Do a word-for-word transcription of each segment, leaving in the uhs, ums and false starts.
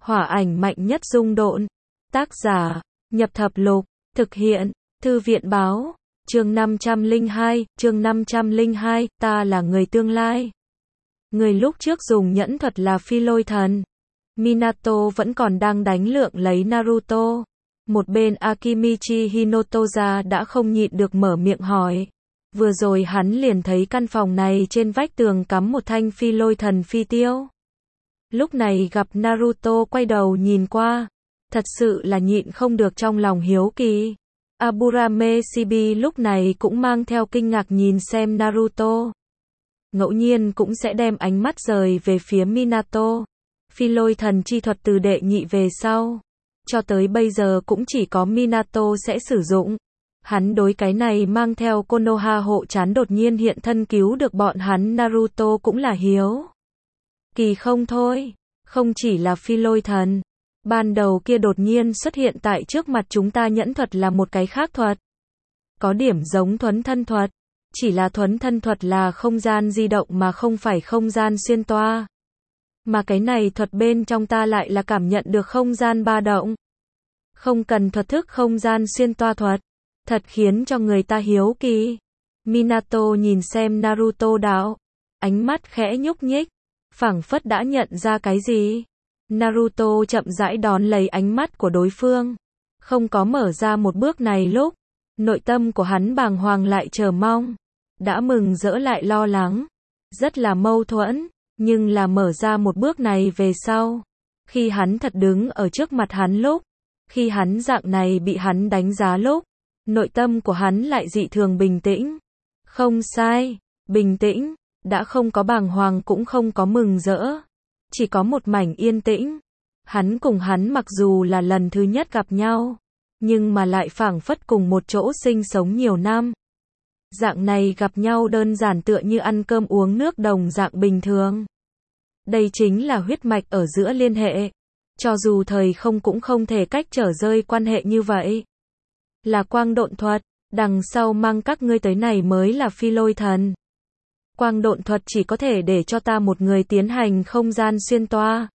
Hỏa ảnh mạnh nhất dung độn. Tác giả, Nhập Thập Lục. Thực hiện, Thư viện báo. Chương năm trăm lẻ hai, chương năm trăm lẻ hai, ta là người tương lai. Người lúc trước dùng nhẫn thuật là Phi Lôi Thần. Minato vẫn còn đang đánh lượng lấy Naruto. Một bên Akimichi Hinatoza đã không nhịn được mở miệng hỏi. Vừa rồi hắn liền thấy căn phòng này trên vách tường cắm một thanh Phi Lôi Thần phi tiêu. Lúc này gặp Naruto quay đầu nhìn qua, thật sự là nhịn không được trong lòng hiếu kỳ. Aburame Shibi lúc này cũng mang theo kinh ngạc nhìn xem Naruto. Ngẫu nhiên cũng sẽ đem ánh mắt rời về phía Minato. Phi Lôi Thần chi thuật từ đệ nhị về sau, cho tới bây giờ cũng chỉ có Minato sẽ sử dụng. Hắn đối cái này mang theo Konoha hộ trán đột nhiên hiện thân cứu được bọn hắn Naruto cũng là hiếu kỳ không thôi. Không chỉ là Phi Lôi Thần, ban đầu kia đột nhiên xuất hiện tại trước mặt chúng ta nhẫn thuật là một cái khác thuật. Có điểm giống thuấn thân thuật, chỉ là thuấn thân thuật là không gian di động mà không phải không gian xuyên toa. Mà cái này thuật bên trong ta lại là cảm nhận được không gian ba động. Không cần thuật thức không gian xuyên toa thuật, thật khiến cho người ta hiếu kỳ. Minato nhìn xem Naruto đạo, ánh mắt khẽ nhúc nhích, phảng phất đã nhận ra cái gì. Naruto chậm rãi đón lấy ánh mắt của đối phương, không có mở ra một bước này lúc, nội tâm của hắn bàng hoàng lại chờ mong, đã mừng rỡ lại lo lắng, rất là mâu thuẫn, nhưng là mở ra một bước này về sau, khi hắn thật đứng ở trước mặt hắn lúc, khi hắn dạng này bị hắn đánh giá lúc, nội tâm của hắn lại dị thường bình tĩnh. Không sai, bình tĩnh, đã không có bàng hoàng cũng không có mừng rỡ, chỉ có một mảnh yên tĩnh. Hắn cùng hắn mặc dù là lần thứ nhất gặp nhau, nhưng mà lại phảng phất cùng một chỗ sinh sống nhiều năm. Dạng này gặp nhau đơn giản tựa như ăn cơm uống nước đồng dạng bình thường. Đây chính là huyết mạch ở giữa liên hệ, cho dù thời không cũng không thể cách trở rơi quan hệ như vậy. Là quang độn thuật, đằng sau mang các ngươi tới này mới là Phi Lôi Thần. Quang độn thuật chỉ có thể để cho ta một người tiến hành không gian xuyên toa.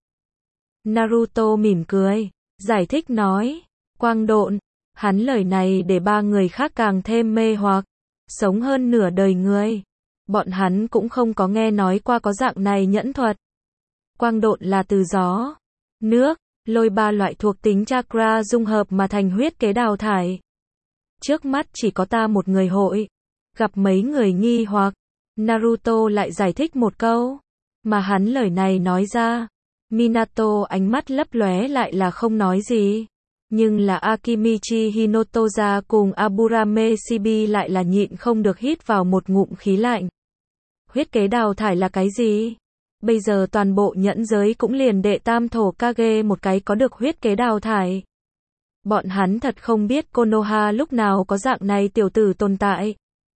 Naruto mỉm cười, giải thích nói, quang độn, hắn lời này để ba người khác càng thêm mê hoặc, sống hơn nửa đời người. Bọn hắn cũng không có nghe nói qua có dạng này nhẫn thuật. Quang độn là từ gió, nước, lôi ba loại thuộc tính chakra dung hợp mà thành huyết kế đào thải. Trước mắt chỉ có ta một người hội, gặp mấy người nghi hoặc, Naruto lại giải thích một câu, mà hắn lời này nói ra, Minato ánh mắt lấp lóe lại là không nói gì, nhưng là Akimichi Hinatoza cùng Aburame Shibi lại là nhịn không được hít vào một ngụm khí lạnh. Huyết kế đào thải là cái gì? Bây giờ toàn bộ nhẫn giới cũng liền đệ tam thổ Kage một cái có được huyết kế đào thải. Bọn hắn thật không biết Konoha lúc nào có dạng này tiểu tử tồn tại.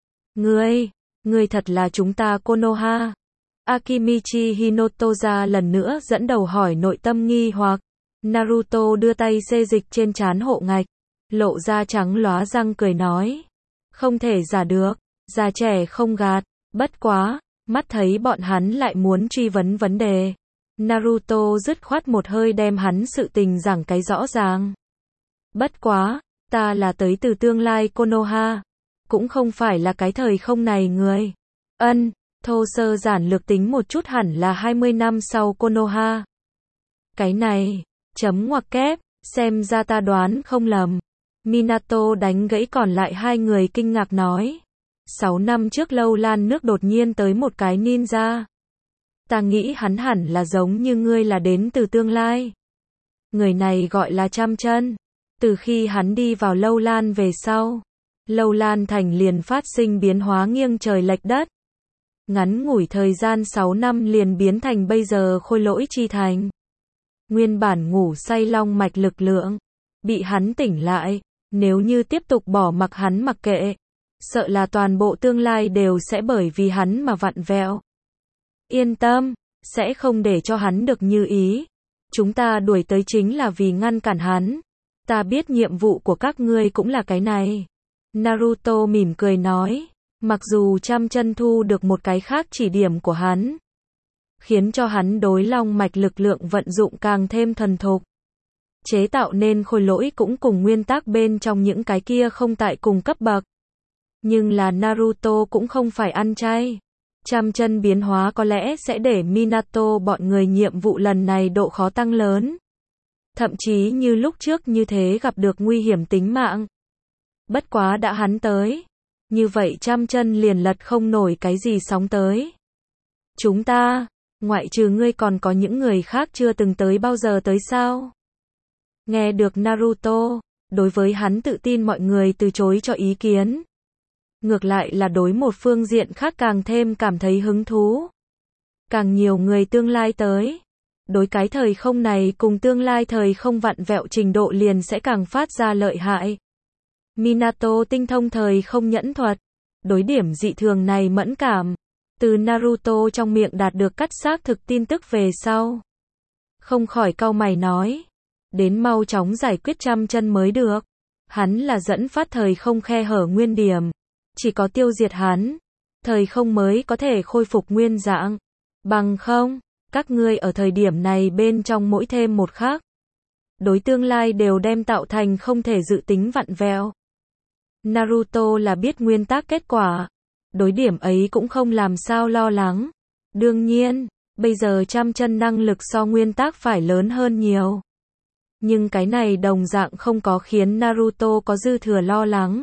Ngươi, ngươi thật là chúng ta Konoha. Akimichi Hinatoza lần nữa dẫn đầu hỏi nội tâm nghi hoặc. Naruto đưa tay xê dịch trên trán hộ ngạch, lộ ra trắng lóa răng cười nói. Không thể giả được, già trẻ không gạt, bất quá, mắt thấy bọn hắn lại muốn truy vấn vấn đề. Naruto dứt khoát một hơi đem hắn sự tình giảng cái rõ ràng. Bất quá, ta là tới từ tương lai Konoha, cũng không phải là cái thời không này người. Ân, thô sơ giản lược tính một chút hẳn là hai mươi năm sau Konoha. Cái này, chấm ngoặc kép, xem ra ta đoán không lầm. Minato đánh gãy còn lại hai người kinh ngạc nói. Sáu năm trước lâu lan nước đột nhiên tới một cái ninja. Ta nghĩ hắn hẳn là giống như ngươi là đến từ tương lai. Người này gọi là Trăm Chân. Từ khi hắn đi vào lâu lan về sau, lâu lan thành liền phát sinh biến hóa nghiêng trời lệch đất. Ngắn ngủi thời gian sáu năm liền biến thành bây giờ khôi lỗi chi thành. Nguyên bản ngủ say long mạch lực lượng, bị hắn tỉnh lại, nếu như tiếp tục bỏ mặc hắn mặc kệ, sợ là toàn bộ tương lai đều sẽ bởi vì hắn mà vặn vẹo. Yên tâm, sẽ không để cho hắn được như ý. Chúng ta đuổi tới chính là vì ngăn cản hắn. Ta biết nhiệm vụ của các ngươi cũng là cái này. Naruto mỉm cười nói, mặc dù Trăm Chân thu được một cái khác chỉ điểm của hắn. khiến cho hắn đối long mạch lực lượng vận dụng càng thêm thuần thục. Chế tạo nên khôi lỗi cũng cùng nguyên tắc bên trong những cái kia không tại cùng cấp bậc. Nhưng là Naruto cũng không phải ăn chay. Trăm chân biến hóa có lẽ sẽ để Minato bọn người nhiệm vụ lần này độ khó tăng lớn. Thậm chí như lúc trước như thế gặp được nguy hiểm tính mạng. Bất quá đã hắn tới. Như vậy trăm chân liền lật không nổi cái gì sóng tới. Chúng ta, ngoại trừ ngươi còn có những người khác chưa từng tới bao giờ tới sao? Nghe được Naruto, đối với hắn tự tin mọi người từ chối cho ý kiến. Ngược lại là đối một phương diện khác càng thêm cảm thấy hứng thú. Càng nhiều người tương lai tới. Đối cái thời không này cùng tương lai thời không vặn vẹo trình độ liền sẽ càng phát ra lợi hại. Minato tinh thông thời không nhẫn thuật. Đối điểm dị thường này mẫn cảm. Từ Naruto trong miệng đạt được cắt xác thực tin tức về sau. Không khỏi cau mày nói. Đến mau chóng giải quyết trăm chân mới được. Hắn là dẫn phát thời không khe hở nguyên điểm. Chỉ có tiêu diệt hắn. Thời không mới có thể khôi phục nguyên dạng. Bằng không, các ngươi ở thời điểm này bên trong mỗi thêm một khắc. Đối tương lai đều đem tạo thành không thể dự tính vặn vẹo. Naruto là biết nguyên tắc kết quả. Đối điểm ấy cũng không làm sao lo lắng. Đương nhiên, bây giờ trăm chân năng lực so nguyên tắc phải lớn hơn nhiều. Nhưng cái này đồng dạng không có khiến Naruto có dư thừa lo lắng.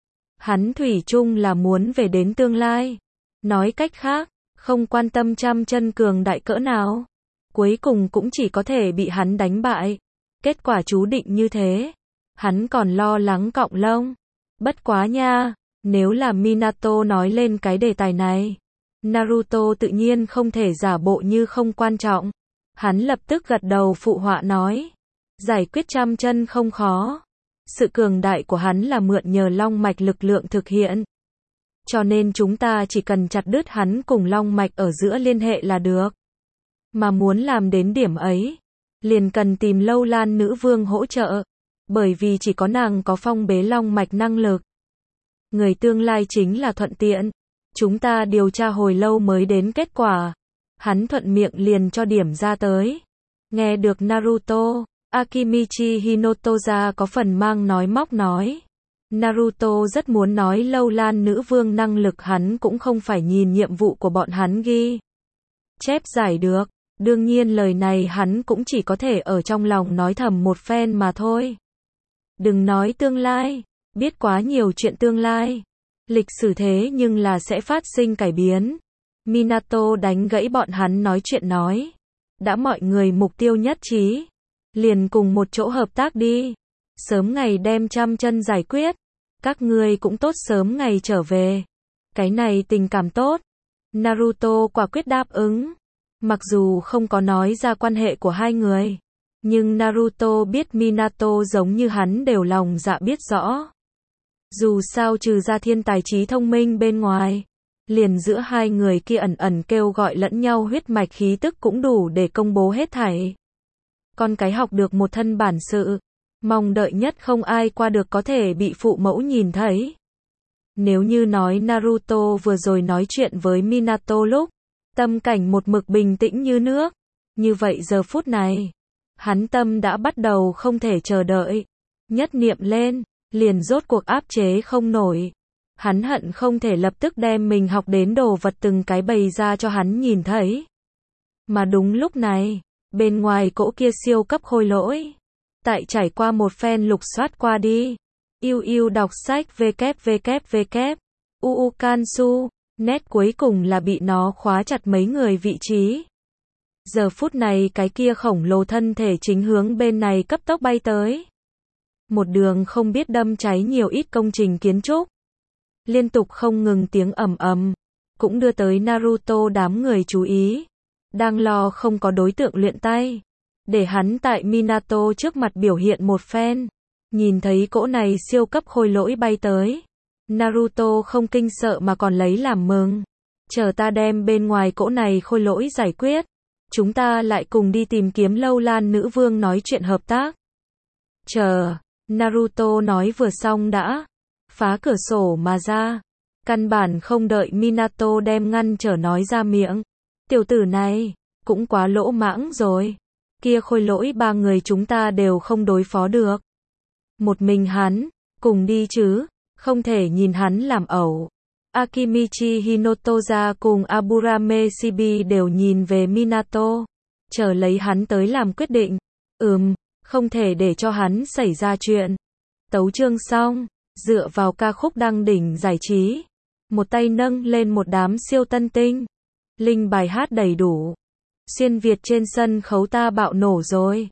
Hắn thủy chung là muốn về đến tương lai. Nói cách khác, không quan tâm trăm chân cường đại cỡ nào. Cuối cùng cũng chỉ có thể bị hắn đánh bại. Kết quả chú định như thế. Hắn còn lo lắng cọng lông. Bất quá nha, nếu là Minato nói lên cái đề tài này. Naruto tự nhiên không thể giả bộ như không quan trọng. Hắn lập tức gật đầu phụ họa nói. Giải quyết trăm chân không khó. Sự cường đại của hắn là mượn nhờ long mạch lực lượng thực hiện. Cho nên chúng ta chỉ cần chặt đứt hắn cùng long mạch ở giữa liên hệ là được. Mà muốn làm đến điểm ấy, liền cần tìm Lâu Lan nữ vương hỗ trợ. Bởi vì chỉ có nàng có phong bế long mạch năng lực. Người tương lai chính là thuận tiện. Chúng ta điều tra hồi lâu mới đến kết quả. Hắn thuận miệng liền cho điểm ra tới. Nghe được Naruto, Akimichi Hinotoza có phần mang nói móc nói. Naruto rất muốn nói Lâu Lan nữ vương năng lực hắn cũng không phải nhìn nhiệm vụ của bọn hắn ghi. Chép giải được. Đương nhiên lời này hắn cũng chỉ có thể ở trong lòng nói thầm một phen mà thôi. Đừng nói tương lai. Biết quá nhiều chuyện tương lai. Lịch sử thế nhưng là sẽ phát sinh cải biến. Minato đánh gãy bọn hắn nói chuyện nói. Đã mọi người mục tiêu nhất trí. Liền cùng một chỗ hợp tác đi. Sớm ngày đem trăm chân giải quyết. Các ngươi cũng tốt sớm ngày trở về. Cái này tình cảm tốt. Naruto quả quyết đáp ứng. Mặc dù không có nói ra quan hệ của hai người. Nhưng Naruto biết Minato giống như hắn đều lòng dạ biết rõ. Dù sao trừ ra thiên tài trí thông minh bên ngoài. Liền giữa hai người kia ẩn ẩn kêu gọi lẫn nhau huyết mạch khí tức cũng đủ để công bố hết thảy. Con cái học được một thân bản sự. Mong đợi nhất không ai qua được có thể bị phụ mẫu nhìn thấy. Nếu như nói Naruto vừa rồi nói chuyện với Minato lúc. Tâm cảnh một mực bình tĩnh như nước. Như vậy giờ phút này. Hắn tâm đã bắt đầu không thể chờ đợi. Nhất niệm lên. Liền rốt cuộc áp chế không nổi. Hắn hận không thể lập tức đem mình học đến đồ vật từng cái bày ra cho hắn nhìn thấy. Mà đúng lúc này. Bên ngoài cỗ kia siêu cấp khôi lỗi. Tại trải qua một phen lục soát qua đi. Yêu yêu đọc sách www. uu Kansu. Nét cuối cùng là bị nó khóa chặt mấy người vị trí. Giờ phút này cái kia khổng lồ thân thể chính hướng bên này cấp tốc bay tới. Một đường không biết đâm cháy nhiều ít công trình kiến trúc. Liên tục không ngừng tiếng ầm ầm. Cũng đưa tới Naruto đám người chú ý. Đang lo không có đối tượng luyện tay. Để hắn tại Minato trước mặt biểu hiện một phen. Nhìn thấy cỗ này siêu cấp khôi lỗi bay tới. Naruto không kinh sợ mà còn lấy làm mừng. Chờ ta đem bên ngoài cỗ này khôi lỗi giải quyết. Chúng ta lại cùng đi tìm kiếm Lâu Lan nữ vương nói chuyện hợp tác. Chờ, Naruto nói vừa xong đã. Phá cửa sổ mà ra. Căn bản không đợi Minato đem ngăn trở nói ra miệng. Tiểu tử này, cũng quá lỗ mãng rồi. Kia Khôi Lỗi ba người chúng ta đều không đối phó được. Một mình hắn, cùng đi chứ, không thể nhìn hắn làm ẩu. Akimichi Hinotoza cùng Aburame Shibi đều nhìn về Minato, chờ lấy hắn tới làm quyết định. Ừm, không thể để cho hắn xảy ra chuyện. Tấu chương xong, dựa vào ca khúc đăng đỉnh giải trí, một tay nâng lên một đám siêu tân tinh. Linh bài hát đầy đủ. Xuyên Việt trên sân khấu ta bạo nổ rồi.